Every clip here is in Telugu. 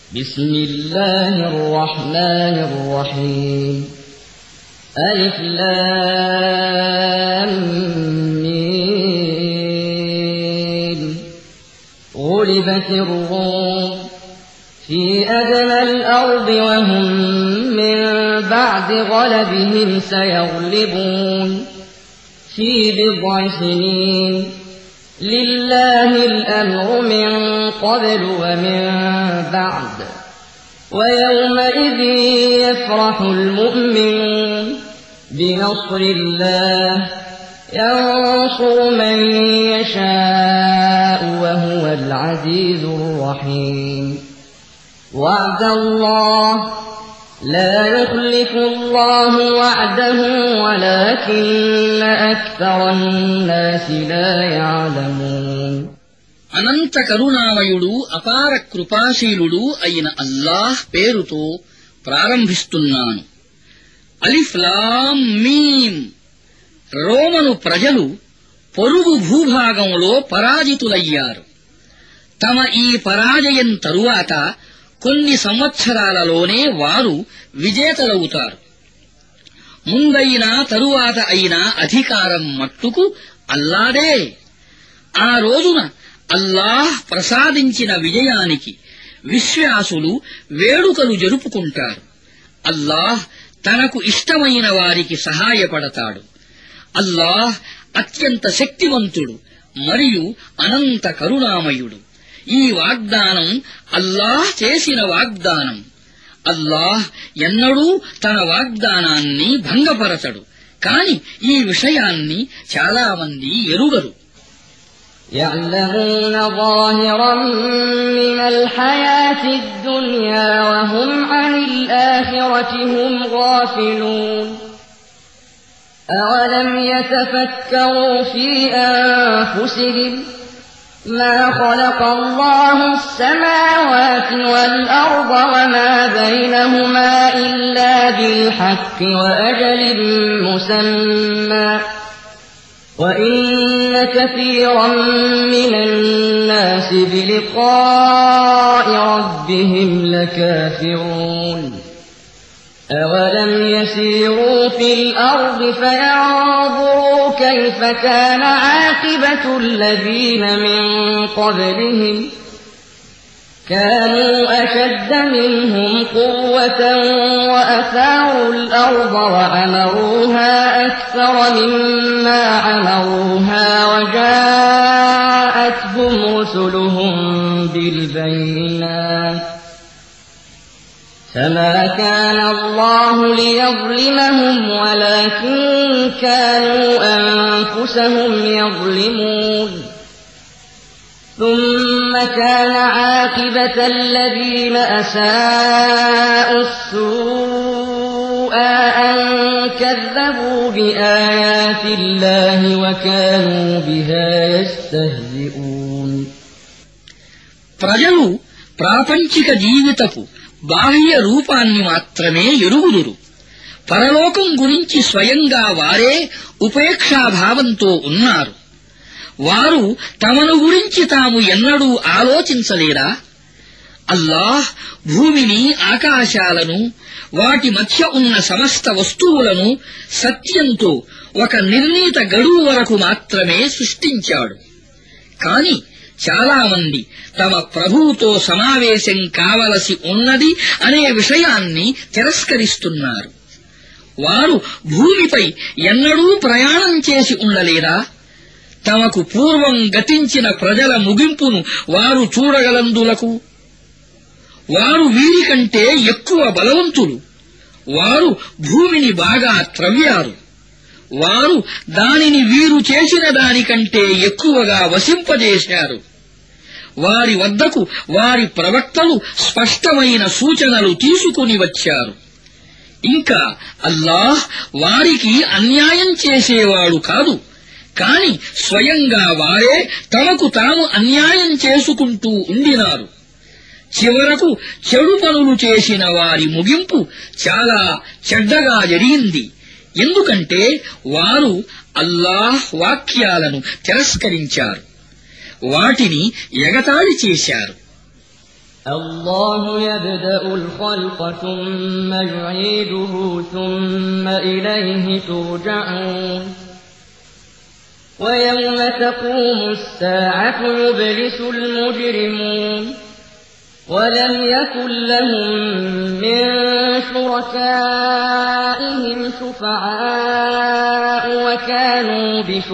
بسم الله الرحمن الرحيم ألف لام ميم غلبت الروم في أدنى الأرض وهم من بعد غلبهم سيغلبون في بضع سنين لله الأمر من قبل ومن بعد ويومئذ يفرح المؤمنون بنصر الله ينصر من يشاء وهو العزيز الرحيم وعد الله لا يخلف الله وعده ولكن أكثر الناس لا يعلمون అనంత కరుణామయుడు అపార కృపాశీలుడు అయిన అల్లాహ్ పేరుతో ప్రారంభిస్తున్నాను. అలిఫ్ లామ్ మీమ్. రోమను ప్రజలు పొరుగు భూభాగంలో పరాజితులయ్యారు. తమ ఈ పరాజయం తరువాత కొన్ని సంవత్సరాలలోనే వారు విజేతలవుతారు. ముందైనా తరువాత అయినా అధికారం మట్టుకు అల్లాదే. ఆ రోజున అల్లాహ్ ప్రసాదించిన విజయానికి విశ్వాసులు వేడుకలు జరుపుకుంటారు. అల్లాహ్ తనకు ఇష్టమైన వారికి సహాయపడతాడు. అల్లాహ్ అత్యంత శక్తివంతుడు మరియు అనంత కరుణామయుడు. ఈ వాగ్దానం అల్లాహ్ చేసిన వాగ్దానం. అల్లాహ్ ఎన్నడూ తన వాగ్దానాన్ని భంగపరచడు. కాని ఈ విషయాన్ని చాలామంది ఎరుగరు. يعلمون ظاهرا من الحياة الدنيا وهم عن الآخرة هم غافلون أولم يتفكروا في أنفسهم ما خلق الله السماوات والأرض وما بينهما إلا بالحق وأجل مسمى وإن كثيرا من الناس بلقاء ربهم لكافرون أولم يسيروا في الأرض فينظروا كيف كان عاقبة الذين من قبلهم كانوا أشد منهم قوة وأثاروا الأرض وعمروها أكثر مما عمروها وجاءتهم رسلهم بالبينات فما كان الله ليظلمهم ولكن كانوا أنفسهم يظلمون ثم كان عاقبة الذين أساءوا السوء أن كذبوا بآيات الله وكانوا بها يستهزئون ప్రజలు ప్రాపంచిక జీవితపు బాహ్య రూపాన్ని మాత్రమే ఎరుగుదురు. పరలోకం గురించి స్వయంగా వారే ఉపేక్షాభావంతో ఉన్నారు. వారు తమను గురించి తాము ఎన్నడూ ఆలోచించలేరా? అల్లాహ్ భూమిని, ఆకాశాలను, వాటి మధ్య ఉన్న సమస్త వస్తువులను సత్యంతో ఒక నిర్ణీత గడువు వరకు మాత్రమే సృష్టించాడు. కాని చాలామంది తమ ప్రభువుతో సమావేశం కావలసి ఉన్నది అనే విషయాన్ని తిరస్కరిస్తున్నారు. వారు భూమిపై ఎన్నడూ ప్రయాణం చేసి ఉండలేరా? తమకు పూర్వం గతించిన ప్రజల ముగింపును వారు చూడగలందులకు. వారు వీరికంటే ఎక్కువ బలవంతులు. వారు భూమిని బాగా త్రవ్వారు. వారు దానిని వీరు చేసిన దానికంటే ఎక్కువగా వసింపజేశారు. వారి వద్దకు వారి ప్రవక్తలు స్పష్టమైన సూచనలు తీసుకుని వచ్చారు. ఇంకా అల్లాహ్ వారికి అన్యాయం చేసేవాడు కాదు. కాని స్వయంగా వారే తమకు తాము అన్యాయం చేసుకుంటూ ఉండినారు. చివరకు చెడు పనులు చేసిన వారి ముగింపు చాలా చెడ్డగా జరిగింది. ఎందుకంటే వారు అల్లాహ్ వాక్యాలను తిరస్కరించారు, వాటిని ఎగతాళి చేశారు. الله يبدأ الخلق ثم يعيده ثم إليه ترجعون ويوم تقوم الساعة يبلس المجرمون ولم يكن لهم من شركائهم شفعاء وكانوا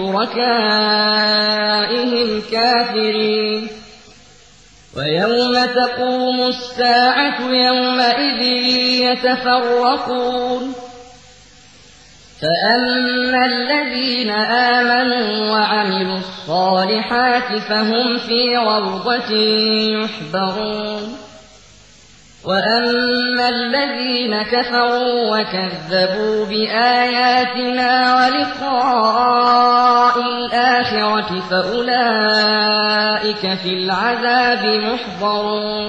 بشركائهم كافرين ويوم تقوم الساعة يومئذ يتفرقون فأما الذين آمنوا وعملوا الصالحات فهم في روضة يحبرون وأما الذين كفروا وكذبوا بآياتنا ولقاء الآخرة فأولئك في العذاب محضرون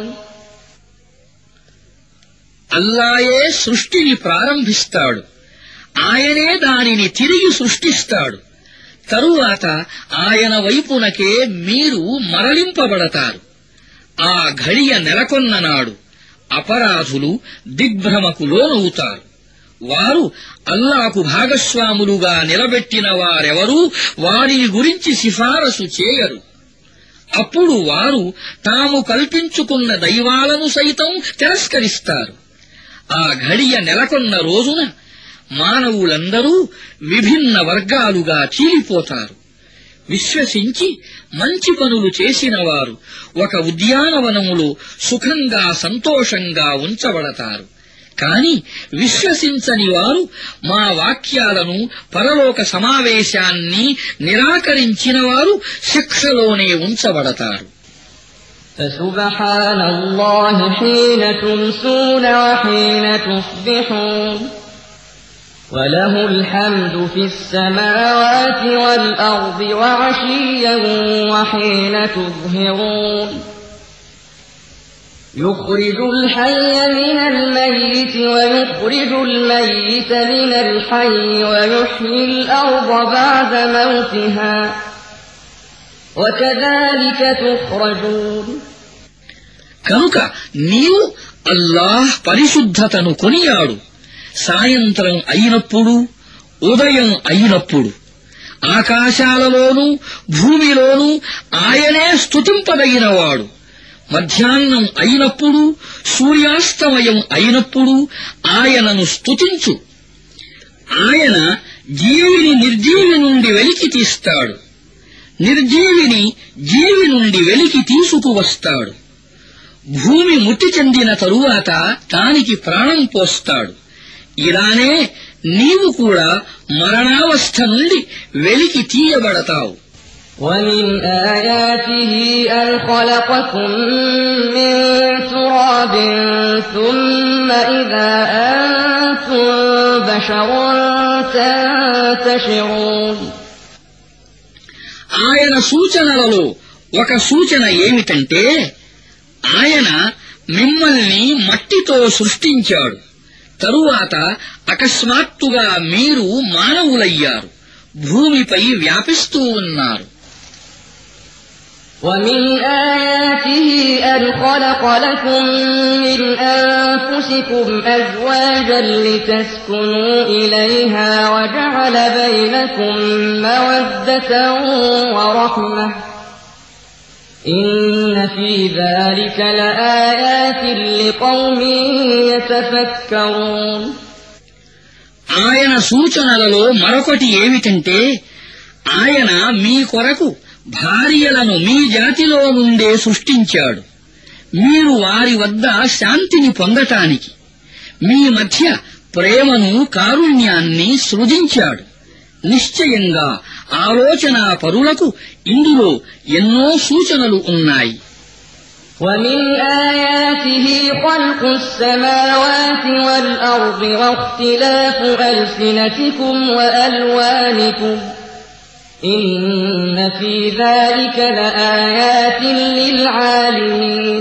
అల్లాయే సృష్టిని ప్రారంభిస్తాడు, ఆయనే దానిని తిరిగి సృష్టిస్తాడు. తరువాత ఆయన వైపునకే మీరు మరలింపబడతారు. ఆ ఘడియ నెలకొన్న నాడు అపరాధులు దిగ్భ్రమకు లోనవుతారు. వారు అల్లాకు భాగస్వాములుగా నిలబెట్టిన వారెవరూ వారిని గురించి సిఫారసు చేయరు. అప్పుడు వారు తాము కల్పించుకున్న దైవాలను సైతం తిరస్కరిస్తారు. ఆ ఘడియ నెలకొన్న రోజున మానవులందరూ విభిన్న వర్గాలుగా చీలిపోతారు. విశ్వసించి మంచి పనులు చేసిన వారు ఒక ఉద్యానవనములో సుఖంగా సంతోషంగా ఉంచబడతారు. కాని విశ్వసించని వారు మా వాక్యాలను పరలోక సమావేశాన్ని నిరాకరించిన వారు శిక్షలోనే ఉంచబడతారు. فسبحان الله حين تمسون وحين تصبحون وله الحمد في السماوات والأرض وعشيا وحين تظهرون يخرج الحي من الميت ويخرج الميت من الحي ويحيي الأرض بعد موتها وكذلك تخرجون కనుక నీవు అల్లాహ్ పరిశుద్ధతను కొనియాడు. సాయంత్రం అయినప్పుడు, ఉదయం అయినప్పుడు ఆకాశాలలోనూ భూమిలోనూ ఆయనే స్తుతింపదగినవాడు. మధ్యాహ్నం అయినప్పుడు, సూర్యాస్తమయం అయినప్పుడు ఆయనను స్తుతించు. ఆయన జీవిని నిర్జీవి నుండి వెలికి తీస్తాడు, నిర్జీవిని జీవి నుండి వెలికి తీసుకువస్తాడు. భూమి మృతి చెందిన తరువాత దానికి ప్రాణం పోస్తాడు. ఇలానే నీవు కూడా మరణావస్థ నుండి వెలికి తీయబడతావు. ومن آياته أن خلقكم من تراب ثم إذا أنتم بشر تنتشرون ఆయన సూచనలలో ఒక సూచన ఏమిటంటే ఆయన మిమ్మల్ని మట్టితో సృష్టించాడు. తరువాత అకస్మాత్తుగా మీరు మానవులయ్యారు, భూమిపై వ్యాపిస్తూ ఉన్నారు. ومن آياته أن خلق لكم من أنفسكم أزواجا لتسكنوا إليها وجعل بينكم مودة ورحمة إن في ذلك لآيات لقوم يتفكرون ఆయన సూచనలలో మరొకటి ఏమిటంటే ఆయన మీ కొరకు భార్యలను మీ జాతిలో నుండే సృష్టించాడు. మీరు వారి వద్ద శాంతిని పొందటానికి మీ మధ్య ప్రేమను, కారుణ్యాన్ని సృజించాడు. నిశ్చయంగా ఆలోచనా పరులకు ఇందులో ఎన్నో సూచనలు ఉన్నాయి. ومن آياته خلق السماوات والأرض واختلاف ألسنتكم وألوانكم إن في ذلك لآيات للعالمين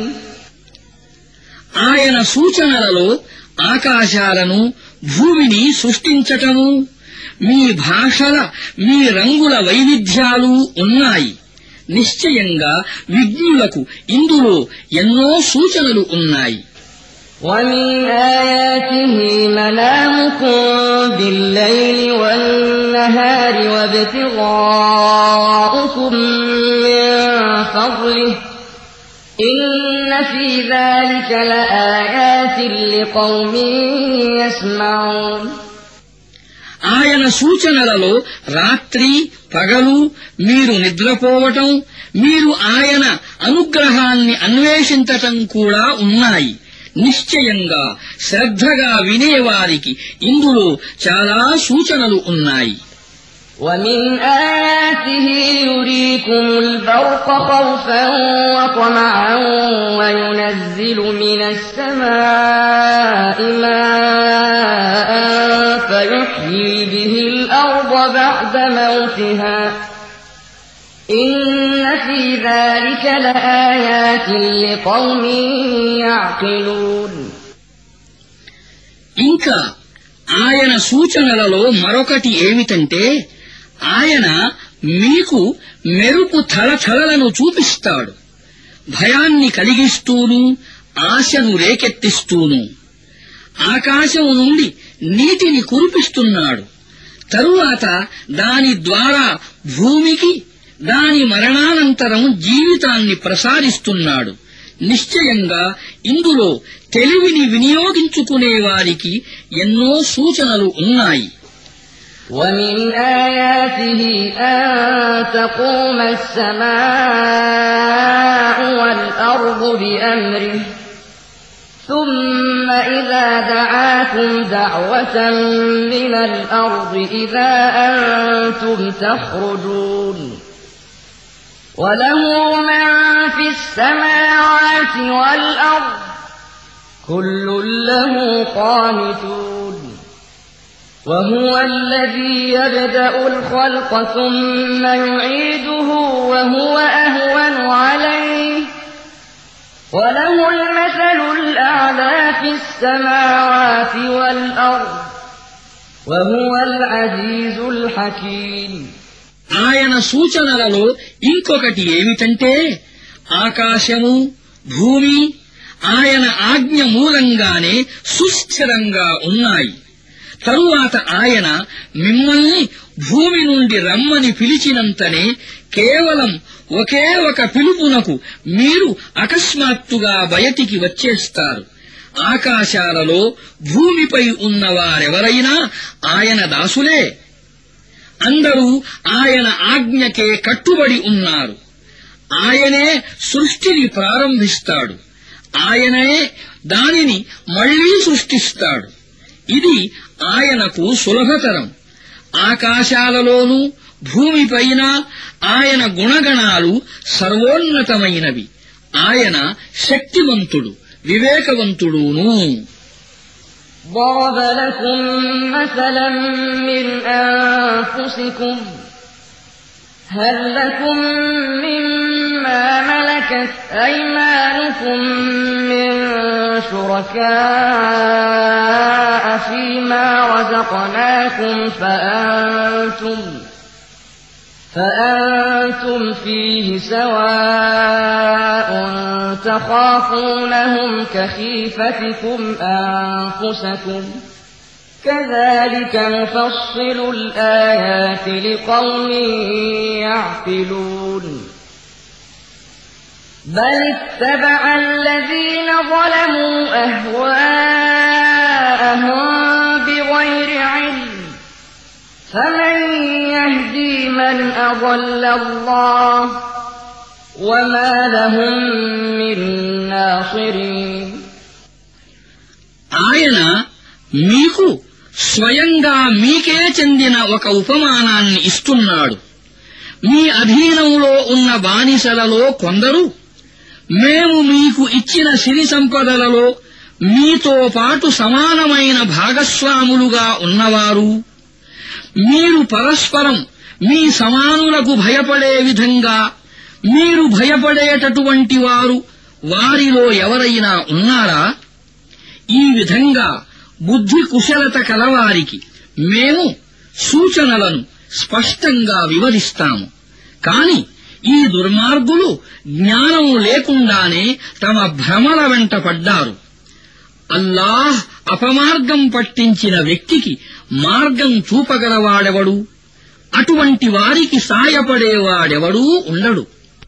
ఆయన సూచనలలో ఆకాశాలను, భూమిని సృష్టించటము, మీ భాషల, మీ రంగుల వైవిధ్యాలు ఉన్నాయి. నిశ్చయంగా విజ్ఞులకు ఇందులో ఎన్నో సూచనలు ఉన్నాయి. ومن آياته منامكم بالليل والنهار وابتغاؤكم من فضله إن في ذلك لآيات لقوم يسمعون. ఆయన సూచనలలో రాత్రి పగలు మీరు నిద్రపోవటం, మీరు ఆయన అనుగ్రహాన్ని అన్వేషించటం కూడా ఉన్నాయి. నిశ్చయంగా శ్రద్ధగా వినేవారికి ఇందులో చాలా సూచనలు ఉన్నాయి. ومن آياته يريكم البرق خوفا وطمعا وينزل من السماء ماء فيحيي به الأرض بعد موتها إن في ذلك لآيات لقوم يعقلون. ఇంకా ఆయన సూచనలలో మరొకటి ఏమిటంటే ఆయన మీకు మెరుపు థళథళలను చూపిస్తాడు, భయాన్ని కలిగిస్తూను ఆశను రేకెత్తిస్తూను. ఆకాశం నుండి నీటిని కురిపిస్తున్నాడు, తరువాత దాని ద్వారా భూమికి దాని మరణానంతరం జీవితాన్ని ప్రసాదిస్తున్నాడు. నిశ్చయంగా ఇందులో తెలివిని వినియోగించుకునే వారికి ఎన్నో సూచనలు ఉన్నాయి. ومن آياته أن تقوم السماء والأرض بأمره ثم إذا دعاكم دعوة من الأرض إذا أنتم تخرجون. وله من في السماوات والأرض كل له قانتون. وهو الذي يبدأ الخلق ثم يعيده وهو أهون عليه وله المثل الأعلى في السماوات والأرض وهو العزيز الحكيم. ఆయన సూచనలలో ఇంకొకటి ఏమిటంటే ఆకాశము భూమి ఆయన ఆజ్ఞ మూలంగానే సుస్థిరంగా ఉన్నాయి. తరువాత ఆయన మిమ్మల్ని భూమి నుండి రమ్మని పిలిచినంతనే కేవలం ఒకే ఒక పిలుపునకు మీరు అకస్మాత్తుగా బయటికి వచ్చేస్తారు. ఆకాశాలలో భూమిపై ఉన్నవారెవరైనా ఆయన దాసులే. అందరూ ఆయన ఆజ్ఞకే కట్టుబడి ఉన్నారు. ఆయనే సృష్టిని ప్రారంభిస్తాడు, ఆయనే దానిని మళ్లీ సృష్టిస్తాడు. ఇది ఆయనకు సులభతరం. ఆకాశాలలోనూ భూమిపైన ఆయన గుణగణాలు సర్వోన్నతమైనవి. ఆయన శక్తివంతుడు, వివేకవంతుడును. ضرب لكم مثلا من أنفسكم هل لكم مما ملكت أيمانكم من شركاء فيما رزقناكم فأنتم فيه سواء تخافونهم كخيفتكم أنفسكم كذلك نفصل الآيات لقوم يعقلون. بل اتبع الذين ظلموا أهواءهم بغير علم فمن يهدي من أضل الله وما لهم من ناصرين. ఆయన మీకు స్వయంగా మీకే చెందిన ఒక ఉపమానాన్ని ఇస్తున్నాడు. మీ అధీనంలో ఉన్న బానిసలలో కొందరు మేము మీకు ఇచ్చిన సిరి సంపదలలో మీతో పాటు సమానమైన భాగస్వాములుగా ఉన్నవారు, మీరు పరస్పరం మీ సమానులకు భయపడే విధంగా మీరు భయపడేటటువంటి వారు వారిలో ఎవరైనా ఉన్నారా? ఈ విధంగా బుద్ధి కుశలత కలవారికి మేము సూచనలను స్పష్టంగా వివరిస్తాము. కాని ఈ దుర్మార్గులు జ్ఞానం లేకుండానే తమ భ్రమల వెంట పడ్డారు. అల్లాహ్ అపమార్గం పట్టించిన వ్యక్తికి మార్గం చూపగలవాడెవడు? అటువంటి వారికి సాయపడేవాడెవడూ ఉండడు.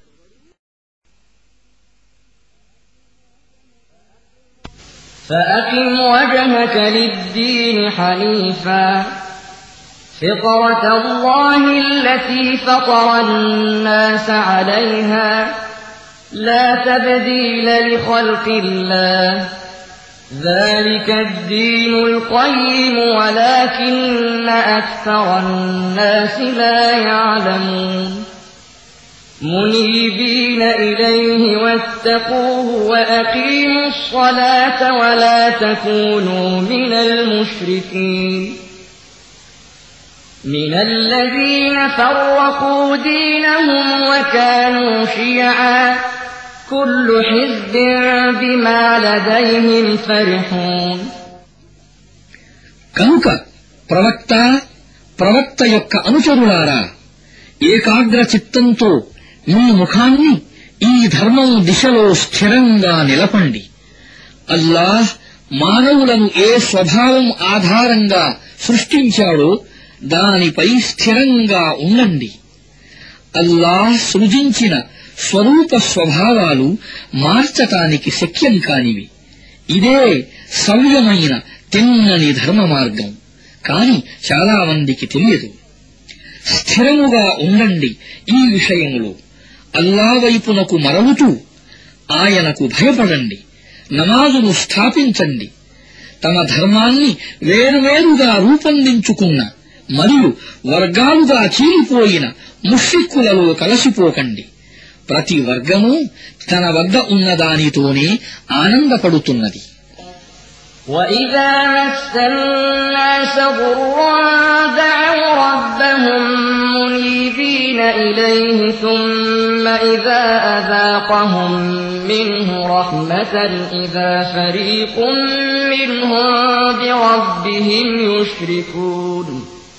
فأقم وجهك للدين حنيفا فطرة الله التي فطر الناس عليها لا تبديل لخلق الله ذلك الدين القيم ولكن أكثر الناس لا يعلمون منيبين إليه واتقوه وأقيموا الصلاة ولا تكونوا من المشركين من الذين فرقوا دينهم وكانوا شيعا كل حزب بما لديهم فرحون కనుక ప్రవక్త యొక్క అనుచరులారా, ఏకాగ్ర చిత్తంతో మీ ముఖాన్ని ఈ ధర్మం దిశలో స్థిరంగా నిలపండి. అల్లాహ్ మానవులను ఏ స్వభావం ఆధారంగా సృష్టించాడో దానిపై స్థిరంగా ఉండండి. అల్లాహ్ సృజించిన స్వరూప స్వభావాలు మార్చటానికి శక్యం కానివి. ఇదే సవ్యమైన తిన్నని ధర్మ మార్గం. కాని చాలా మందికి తెలియదు. స్థిరముగా ఉండండి ఈ విషయంలో. అల్లా వైపునకు మరలుతూ ఆయనకు భయపడండి. నమాజును స్థాపించండి. తమ ధర్మాన్ని వేరువేరుగా రూపొందించుకున్న మరియు వర్గాలుగా చీలిపోయిన ముష్రిక్కులలో కలసిపోకండి. ప్రతి వర్గము తన వద్ద ఉన్నదానితోనే ఆనందపడుతున్నది. وَإِذَا مَسَّ النَّاسَ ضُرٌّ دَعَوْا رَبَّهُم مُّنِيبِينَ إِلَيْهِ ثُمَّ إِذَا أَذَاقَهُم مِّنْهُ رَحْمَةً إِذَا فَرِيقٌ مِّنْهُم بِرَبِّهِمْ يُشْرِكُونَ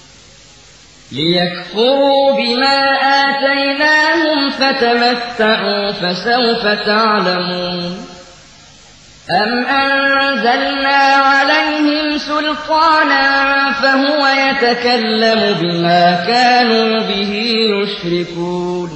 لِيَكْفُرُوا بِمَا آتَيْنَاهُمْ فَتَمَتَّعُوا فَسَوْفَ تَعْلَمُونَ أَمْ أَنزَلْنَا عَلَيْهِمْ سُلْطَانًا فَهُوَ يَتَكَلَّمُ بِمَا كَانُوا بِهِ يُشْرِكُونَ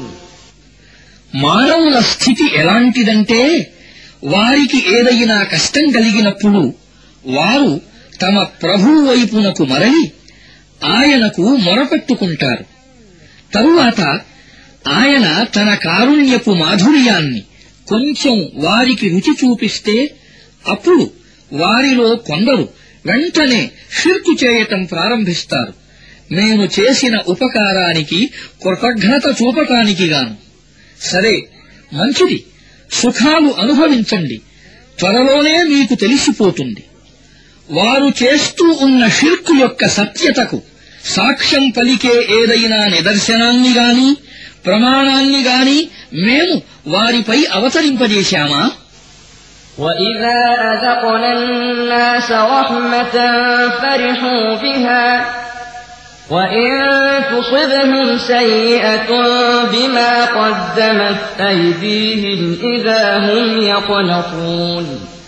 మానవుల స్థితి ఎలాంటిదంటే, వారికి ఏదైనా కష్టం కలిగినప్పుడు వారు తమ ప్రభువు వైపునకు మరలి ఆయనకు మొరపెట్టుకుంటారు. తరువాత ఆయన తన కారుణ్యపు మాధుర్యాన్ని కొంచెం వారికి రుచి చూపిస్తే అప్పుడు వారిలో కొందరు వెంటనే షిర్కు చేయటం ప్రారంభిస్తారు. మేము చేసిన ఉపకారానికి కృతజ్ఞత చూపటానికి గాను. సరే, మంచిది, సుఖాలు అనుభవించండి, త్వరలోనే మీకు తెలిసిపోతుంది. వారు చేస్తూ ఉన్న షిర్కు యొక్క సత్యతకు సాక్ష్యం పలికే ఏదైనా నిదర్శనాన్ని గాని ప్రమాణాన్ని గాని మేము వారిపై అవతరింపజేశామా? وَإِذَا أَذَقْنَا النَّاسَ رَحْمَةً فَرِحُوا بِهَا وَإِن تُصِبْهُمْ سَيِّئَةٌ بِمَا قَدَّمَتْ أَيْدِيهِمْ إِذَا هُمْ يَقْنَطُونَ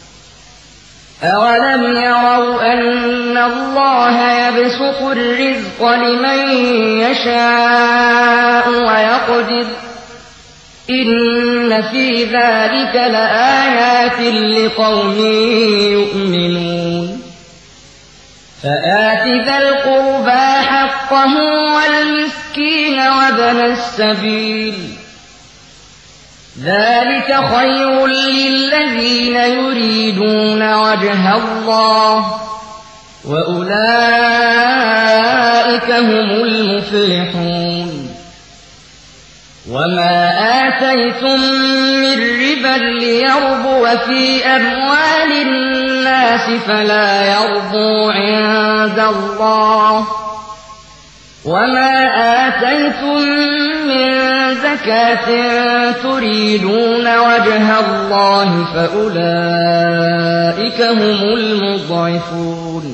أَوَلَمْ يَرَوْا أَنَّ اللَّهَ يَبْسُطُ الرِّزْقَ لِمَن يَشَاءُ وَيَقْدِرُ إِنَّ فِي ذَلِكَ لَآيَاتٍ لِقَوْمٍ يُؤْمِنُونَ فَآتِ ذَا الْقُرْبَى حَقَّهُ وَالْمِسْكِينَ وَابْنَ السَّبِيلِ ذَلِكَ خَيْرٌ لِّلَّذِينَ يُرِيدُونَ وَجْهَ اللَّهِ وَأُولَٰئِكَ هُمُ الْمُفْلِحُونَ وَمَا آتَيْتُم مِّن رِّبًا لِّيَرْبُوَ فِي أَمْوَالِ النَّاسِ فَلَا يَرْبُو عِندَ اللَّهِ وَمَا آتَيْتُم مِّن زَكَاةٍ تُرِيدُونَ وَجْهَ اللَّهِ فَأُولَٰئِكَ هُمُ الْمُضْعِفُونَ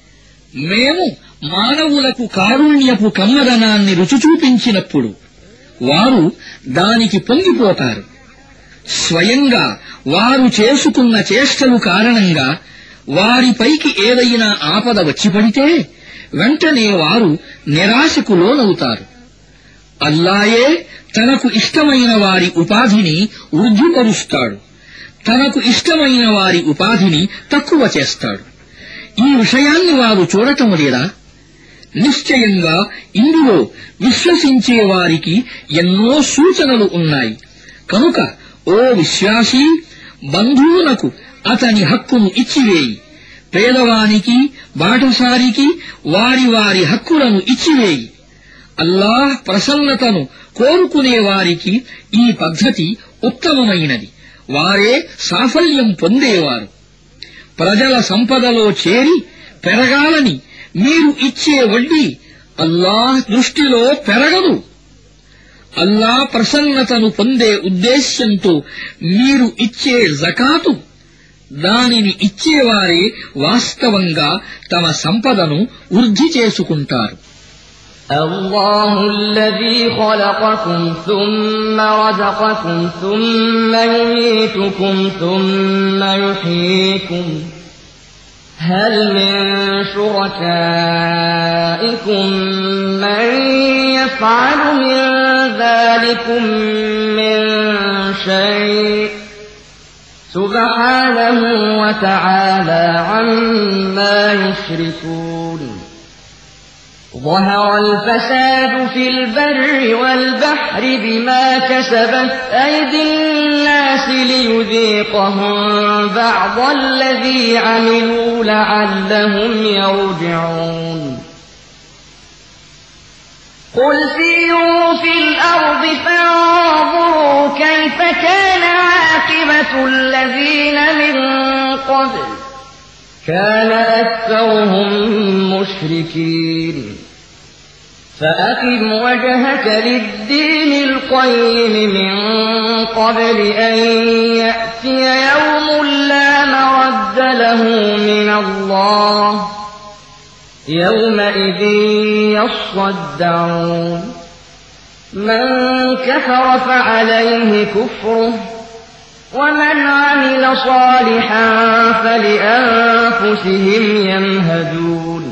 మేము మానవులకు కారుణ్యపు కమ్మదనాన్ని రుచి చూపించినప్పుడు వారు దానికి పొంగిపోతారు. స్వయంగా వారు చేసుకున్న చేష్టలు కారణంగా వారిపైకి ఏదైనా ఆపద వచ్చిపడితే వెంటనే వారు నిరాశకు లోనవుతారు. అల్లాయే తనకు ఇష్టమైన వారి ఉపాధిని వృద్ధిపరుస్తాడు, తనకు ఇష్టమైన వారి ఉపాధిని తక్కువ చేస్తాడు. ఈ విషయాన్ని వారు చూడటం లేదా? నిశ్చయంగా ఇందులో విశ్వసించే వారికి ఎన్నో సూచనలు ఉన్నాయి. కనుక ఓ విశ్వాసీ, బంధువులకు అతని హక్కును ఇచ్చివేయి, పేదవానికి బాటసారికి వారి వారి హక్కులను ఇచ్చివేయి. అల్లాహ్ ప్రసన్నతను కోరుకునే వారికి ఈ పద్ధతి ఉత్తమమైనది. వారే సాఫల్యం పొందేవారు. ప్రజల సంపదలో చేరి పెరగాలని మీరు ఇచ్చే వడ్డీ అల్లాహ్ దృష్టిలో పెరగదు. అల్లాహ్ ప్రసన్నతను పొందే ఉద్దేశ్యంతో మీరు ఇచ్చే జకాతు, దానిని ఇచ్చేవారే వాస్తవంగా తమ సంపదను వృద్ధి చేసుకుంటారు. الله الذي خلقكم ثم رزقكم ثم يميتكم ثم يحييكم هل من شركائكم من يفعل من ذلكم من شيء سبحانه وتعالى عما يشركون ظهر الفساد في البر والبحر بما كسبت أيدي الناس ليذيقهم بعض الذي عملوا لعلهم يرجعون قل سيروا في الأرض فانظروا كيف كان عاقبة الذين من قبل كان أكثرهم مشركين فأقم وجهك للدين القيم من قبل أن يأتي يوم لا مرد له من الله يومئذ يصدعون من كفر فعليه كفره ومن عمل صالحا فلأنفسهم يمهدون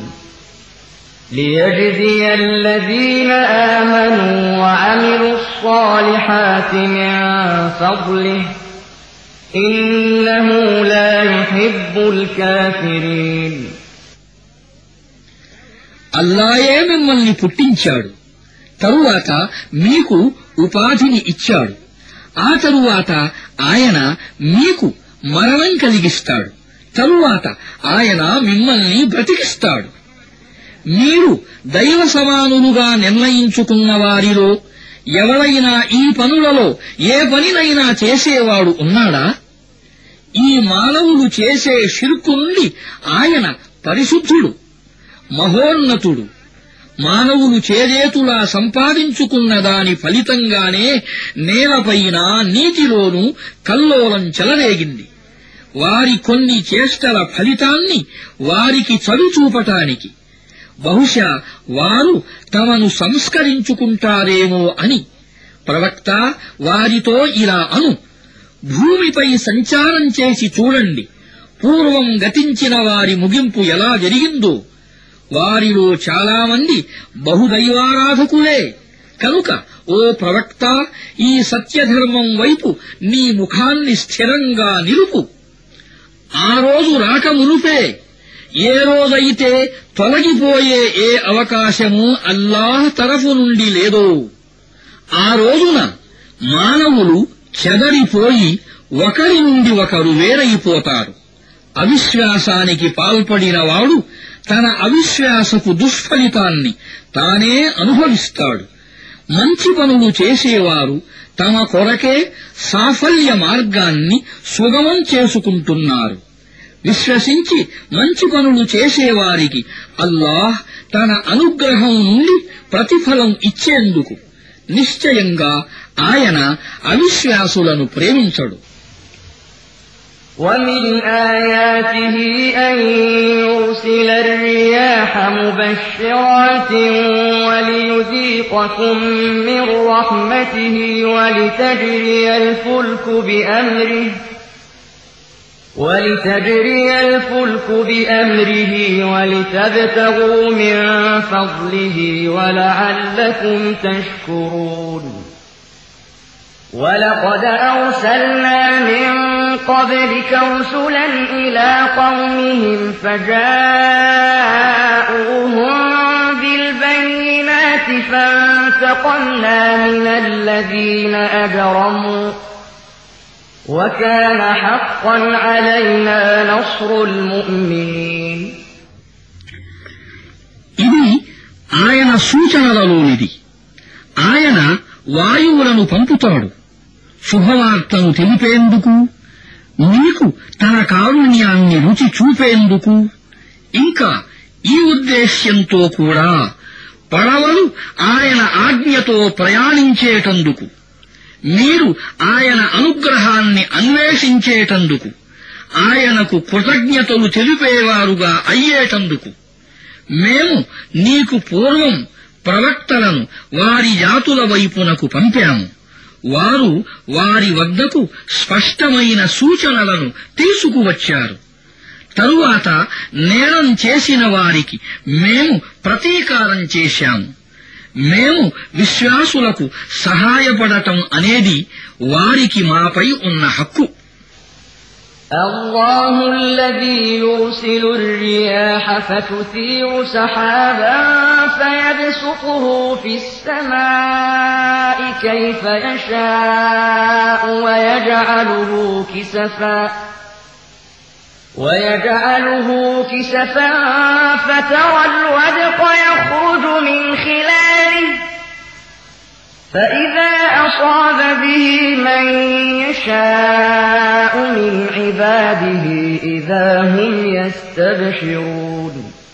ليجزي الذين آمنوا وعملوا الصالحات من فضله إنه لا يحب الكافرين అల్లాయే మిమ్మల్ని పుట్టించాడు, తరువాత మీకు ఉపాధిని ఇచ్చాడు. ఆ తరువాత ఆయన మీకు మరణం కలిగిస్తాడు. తరువాత ఆయన మిమ్మల్ని బ్రతికిస్తాడు. మీరు దైవ సమానులుగా నిర్ణయించుకున్న వారిలో ఎవరైనా ఈ పనులలో ఏ పనినైనా చేసేవాడు ఉన్నాడా? ఈ మానవులు చేసే షిర్కు నుండి ఆయన పరిశుద్ధుడు, మహోన్నతుడు. మానవులు చేజేతులా సంపాదించుకున్న దాని ఫలితంగానే నేలపైన నీటిలోనూ కల్లోలం చెలరేగింది. వారి కొన్ని చేష్టల ఫలితాన్ని వారికి చవిచూపటానికి బహుశా వారు తమను సంస్కరించుకుంటారేమో అని ప్రవక్త వారితో ఇలా అను: భూమిపై సంచారం చేసి చూడండి, పూర్వం గతించిన వారి ముగింపు ఎలా జరిగిందో. వారిలో చాలామంది బహుదైవారాధకులే. కనుక ఓ ప్రవక్త, ఈ సత్యధర్మం వైపు నీ ముఖాన్ని స్థిరంగా నిలుపు. ఆ రోజు రాకమునుపే, ఏ రోజైతే తొలగిపోయే ఏ అవకాశమూ అల్లాహ్ తరఫు నుండి లేదో, ఆ రోజున మానవులు చెదరిపోయి ఒకరి నుండి ఒకరు వేరైపోతారు. అవిశ్వాసానికి పాల్పడిన వాడు తన అవిశ్వాసపు దుష్ఫలితాన్ని తానే అనుభవిస్తాడు. మంచి పనులు చేసేవారు తమ కొరకే సాఫల్య మార్గాన్ని సుగమం చేసుకుంటున్నారు. విశ్వసించి మంచి పనులు చేసేవారికి అల్లాహ్ తన అనుగ్రహం నుండి ప్రతిఫలం ఇచ్చేందుకు నిశ్చయంగా ఆయన అవిశ్వాసులను ప్రేమించడు. ومن آياته أن يرسل الرياح مبشرات وليذيقكم من رحمته ولتجري الفلك بأمره ولتبتغوا من فضله ولعلكم تشكرون ولقد أرسلنا من قبلك رسلا إلى قومهم فجاءوهم بالبينات فانتقمنا من الذين أجرموا وكان حقا علينا نصر المؤمنين ఇది ఆయన సూచనలలోనిది. ఆయన వాయువులను పంపుతాడు శుభవార్తను తెలిపేందుకు, నీకు తన కారుణ్యాన్ని రుచి చూపేందుకు. ఇంకా ఈ ఉద్దేశ్యంతో కూడా పడవలు ఆయన ఆజ్ఞతో ప్రయాణించేటందుకు, మీరు ఆయన అనుగ్రహాన్ని అన్వేషించేటందుకు, ఆయనకు కృతజ్ఞతలు తెలిపేవారుగా అయ్యేటందుకు. మేము నీకు పూర్వం ప్రవక్తలను వారి జాతుల వైపునకు పంపాము. వారు వారి వద్దకు స్పష్టమైన సూచనలను తీసుకువచ్చారు. తరువాత నేరం చేసిన వారికి మేము ప్రతీకారం చేశాము. మేము విశ్వాసులకు సహాయపడటం అనేది వారికి మాపై ఉన్న హక్కు. الله الذي يرسل الرياح فتثير سحابا فيبسطه في السماء كيف يشاء ويجعله كسفا فترى الودق يخرج من خلاله فإذا أصاب به من يشاء من عباده إذا هم يستبشرون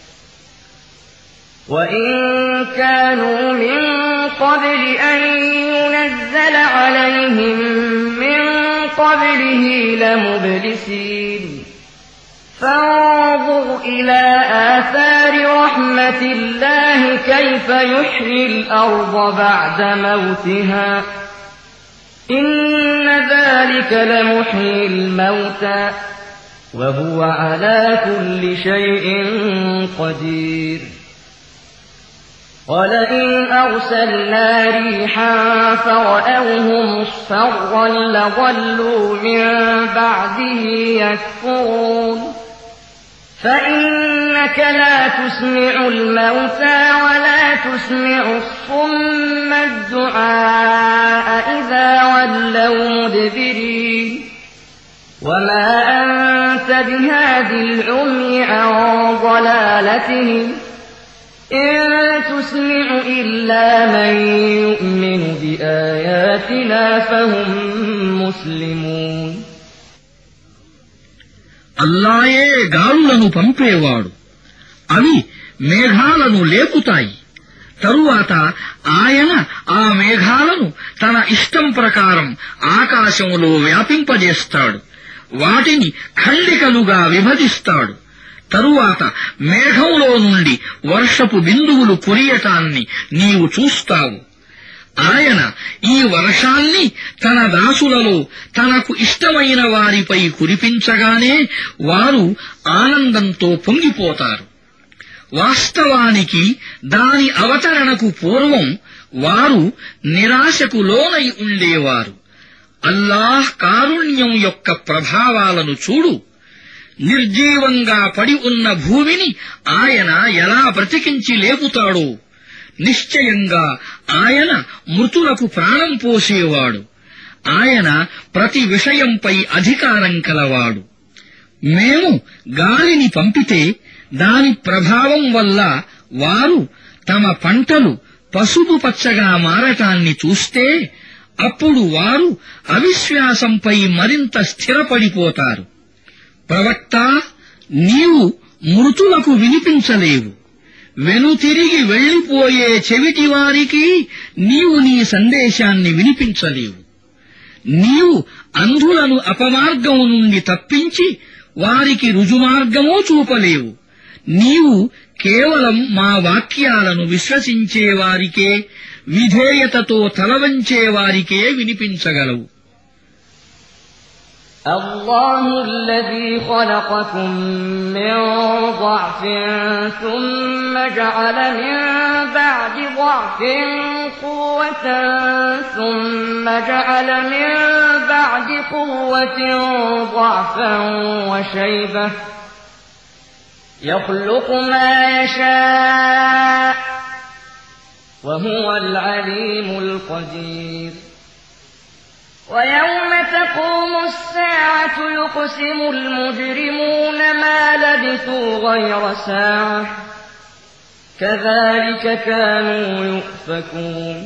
وإن كانوا من قبل أن ينزل عليهم من قبله لمبلسين فانظر إلى آثار رحمة الله كيف يحيي الأرض بعد موتها إن ذلك لمحيي الموتى وهو على كل شيء قدير ولئن أرسلنا ريحا فرأوه مصفرا لظلوا من بعده يكفرون فإنك لا تسمع الموتى ولا تسمع الصم الدعاء إذا ولوا مدبرين وما أنت بهاد العمي عن ضلالتهم إن تسمع إلا من يؤمن بآياتنا فهم مسلمون అల్లాయే గాలులను పంపేవాడు. అవి మేఘాలను లేపుతాయి. తరువాత ఆయన ఆ మేఘాలను తన ఇష్టం ప్రకారం ఆకాశంలో వ్యాపింపజేస్తాడు. వాటిని ఖండికలుగా విభజిస్తాడు. తరువాత మేఘంలో నుండి వర్షపు బిందువులు కురియటాన్ని నీవు చూస్తావు. ఆయన ఈ వర్షాన్ని తన దాసులలో తనకు ఇష్టమైన వారిపై కురిపించగానే వారు ఆనందంతో పొంగిపోతారు. వాస్తవానికి దాని అవతరణకు పూర్వం వారు నిరాశకు లోనై ఉండేవారు. అల్లాహ్ కారుణ్యం యొక్క ప్రభావాలను చూడు. నిర్జీవంగా పడి ఉన్న భూమిని ఆయన ఎలా బ్రతికించి లేపుతాడో. నిశ్చయంగా ఆయన మృతులకు ప్రాణం పోసేవాడు. ఆయన ప్రతి విషయంపై అధికారం కలవాడు. మేము గాలిని పంపితే దాని ప్రభావం వల్ల వారు తమ పంటలు పసుపు పచ్చగా మారటాన్ని చూస్తే అప్పుడు వారు అవిశ్వాసంపై మరింత స్థిరపడిపోతారు. ప్రవక్త, నీవు మృతులకు వినిపించలేవు. వెనుతిరిగి వెళ్లిపోయే చెవిటివారికి నీవు నీ సందేశాన్ని వినిపించలేవు. నీవు అంధులను అపమార్గం నుండి తప్పించి వారికి రుజుమార్గమూ చూపలేవు. నీవు కేవలం మా వాక్యాలను విశ్వసించేవారికే విధేయతతో తలవంచేవారికే వినిపించగలవు. الله الذي خلقكم من ضعف ثم جعل من بعد ضعف قوة ثم جعل من بعد قوة ضعفا وشيبة يخلق ما يشاء وهو العليم القدير ويوم تقوم الساعة يقسم المجرمون ما لبثوا غير ساعة كذلك كانوا يؤفكون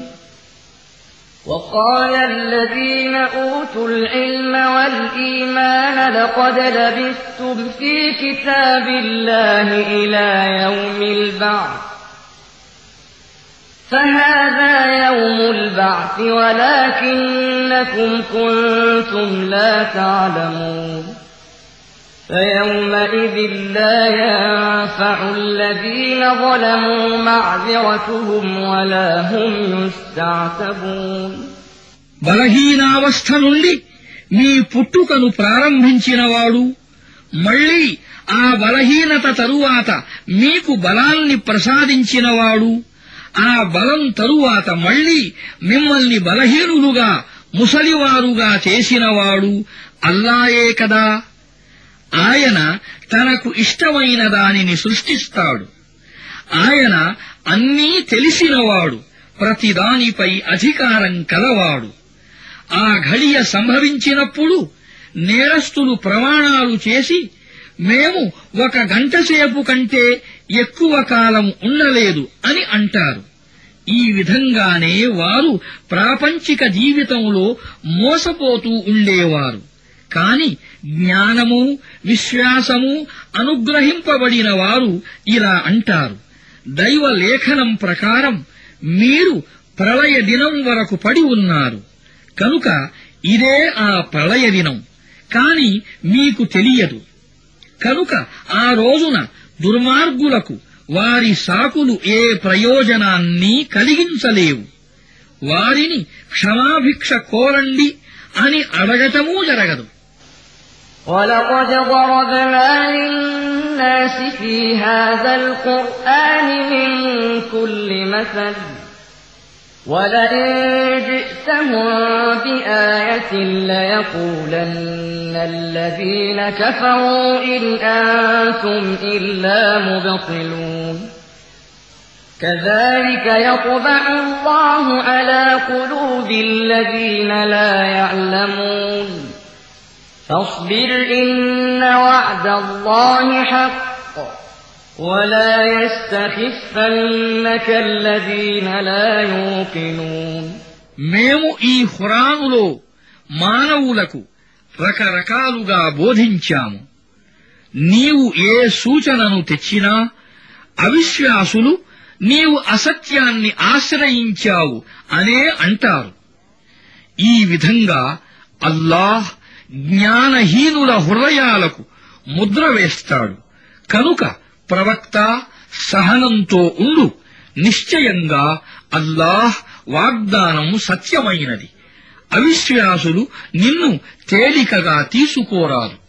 وقال الذين أوتوا العلم والإيمان لقد لبثتم في كتاب الله إلى يوم البعث فهذا يوم البعث ولكنكم كنتم لا تعلمون فيومئذ لا ينفع الذين ظلموا معذرتهم ولا هم يستعتبون బలహీనావస్థ నుండి మీ పుట్టుకను ప్రారంభించినవాడు మళ్లీ ఆ బలహీనత తరువాత మీకు బలాన్ని ప్రసాదించినవాడు ఆ బలం తరువాత మళ్లీ మిమ్మల్ని బలహీనులుగా ముసలివారుగా చేసినవాడు అల్లాయే కదా. ఆయన తనకు ఇష్టమైన దానిని సృష్టిస్తాడు. ఆయన అన్నీ తెలిసినవాడు, ప్రతిదానిపై అధికారం కలవాడు. ఆ ఘడియ సంభవించినప్పుడు నేరస్తులు ప్రమాణాలు చేసి మేము 1 గంటసేపు కంటే ఎక్కువ కాలం ఉండలేదు అని అంటారు. ఈ విధంగానే వారు ప్రాపంచిక జీవితంలో మోసపోతూ ఉండేవారు. కాని జ్ఞానము విశ్వాసము అనుగ్రహింపబడిన వారు ఇలా అంటారు, దైవ లేఖనం ప్రకారం మీరు ప్రళయ దినం వరకు పడి ఉన్నారు కనుక ఇదే ఆ ప్రళయ దినం. కాని మీకు తెలియదు కనుక ఆ రోజున దుర్మార్గులకు వారి సాకులు ఏ ప్రయోజనాన్ని కలిగించలేవు. వారిని క్షమాభిక్ష కోరండి అని అడగటమూ జరగదు. وَلَقَدْ ضَرَبْنَا لِلنَّاسِ فِي هَذَا الْقُرْآنِ مِنْ كُلِّ مَثَلٍ وَلَئِنْ جِئْتَهُمْ بِآيَةٍ لَيَقُولَنَّ الَّذِينَ كَفَرُوا إِنْ أَنْتُمْ إِلَّا مُبْطِلُونَ كَذَلِكَ يَطْبَعُ اللَّهُ عَلَى قُلُوبِ الَّذِينَ لَا يَعْلَمُونَ فاصبر إن وعد الله حق ولا يستخفنك الذين لا يوقنون మేము ఈ ఖురానులో మానవులకు రకరకాలుగా బోధించాము. నీవు ఏ సూచనను తెచ్చినా అవిశ్వాసులు నీవు అసత్యాన్ని ఆశ్రయించావు అనే అంటారు. ఈ విధంగా అల్లాహ్ జ్ఞానహీనుల హృదయాలకు ముద్ర వేస్తాడు. కనుక ప్రవక్త సహనంతో ఉండు. నిశ్చయంగా అల్లాహ్ వాగ్దానం సత్యమైనది. అవిశ్వాసులు నిన్ను తేలికగా తీసుకోరాదు.